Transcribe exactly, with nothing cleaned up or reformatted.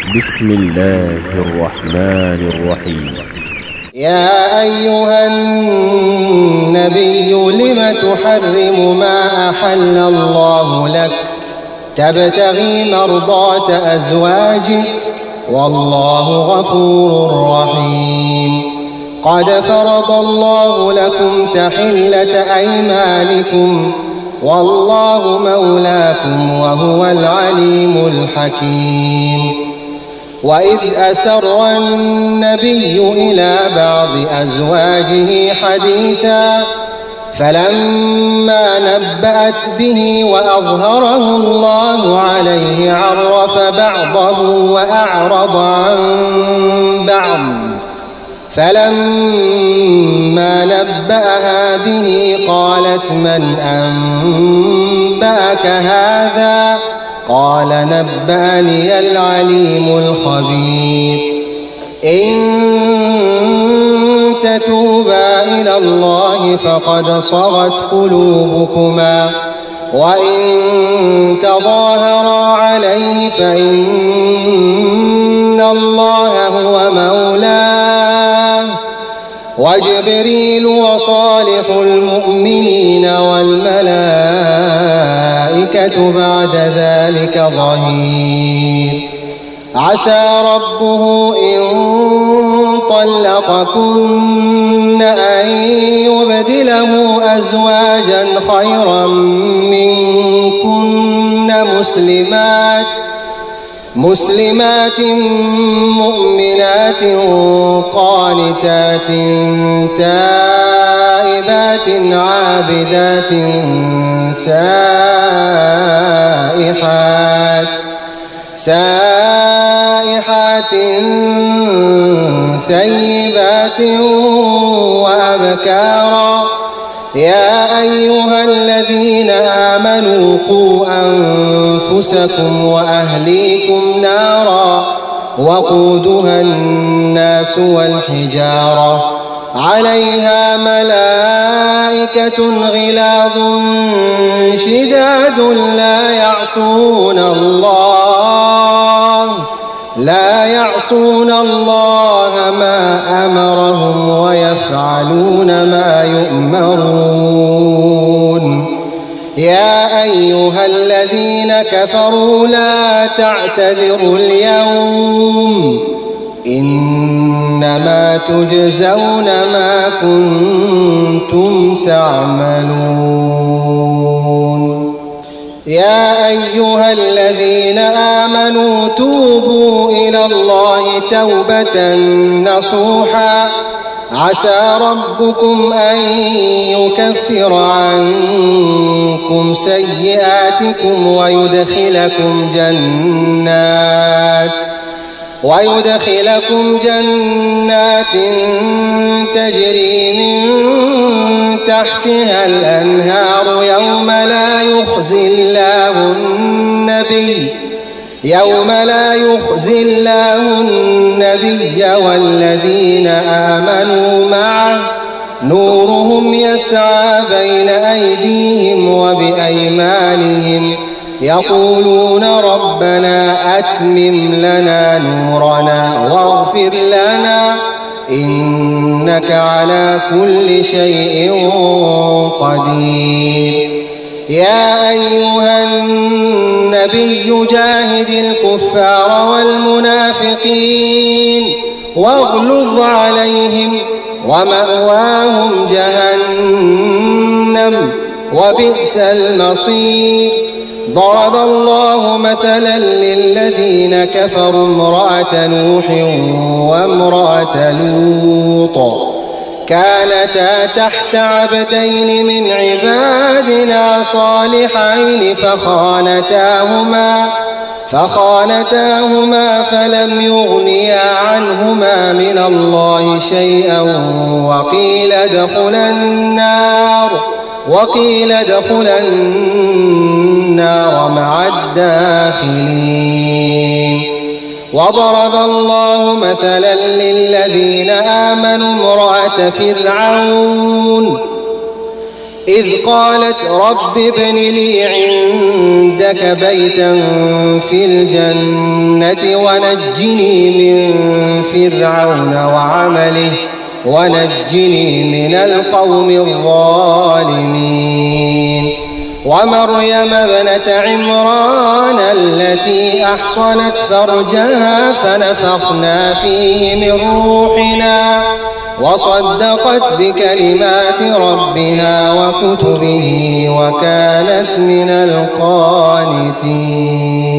بسم الله الرحمن الرحيم. يا أيها النبي لم تحرم ما أحل الله لك تبتغي مرضات أزواجك والله غفور رحيم. قد فرض الله لكم تحلة أيمانكم والله مولاكم وهو العليم الحكيم. وإذ أسر النبي إلى بعض أزواجه حديثا فلما نبأت به وأظهره الله عليه عرف بعضه وأعرض عن بعض فلما نبأها به قالت من أنبأك هذا قال نبأني العليم الخبير. إن تتوبا إلى الله فقد صغت قلوبكما وإن تظاهرا عليه فإن الله هو مولاه وجبريل وصالح المؤمنين والملائكة بعد ذلك ظهير. عسى ربه إن طلقكن أن يبدله أزواجا خيرا منكن مسلمات مسلمات مؤمنات قانتات تائبات عابدات سائحات سائحات ثيبات وأبكارا. يا أيها الذين آمنوا قوا أنفسكم وأهليكم نارا وقودها الناس والحجارة عليها ملائكة غلاظ شداد لا يعصون الله لا يعصون الله ما أمرهم ويفعلون ما يؤمرون. يا أيها الذين كفروا لا تعتذروا اليوم إنما تجزون ما كنتم تعملون. يا أيها الذين آمنوا توبوا إلى الله توبة نصوحا عسى ربكم أن يكفر عنكم سيئاتكم ويدخلكم جنات ويدخلكم جنات تجري من تحتها الأنهار يوم لا يخزي الله النبي يوم لا يخزي الله النبي والذين آمنوا معه نورهم يسعى بين أيديهم وبأيمانهم يقولون ربنا أتمم لنا نورنا واغفر لنا إنك على كل شيء قدير. يا أيها النبي جاهد الكفار والمنافقين واغلظ عليهم ومأواهم جهنم وبئس المصير. ضرب الله مثلا للذين كفروا امرأة نوح وامرأة لوط كانتا تحت عبدين من عبادنا صالحين فخانتاهما فخانتاهما فلم يغنيا عنهما من الله شيئا وقيل ادخلا النار وقيل ادخلا النار مع الداخلين. وضرب الله مثلا للذين آمنوا امرأة فرعون إذ قالت رب ابن لي عندك بيتا في الجنة ونجني من فرعون وعمله ونجني من القوم الظالمين ومريم ابنة عمران التي أحصنت فرجها فنفخنا فيه من روحنا وصدقت بكلمات ربها وكتبه وكانت من القانتين.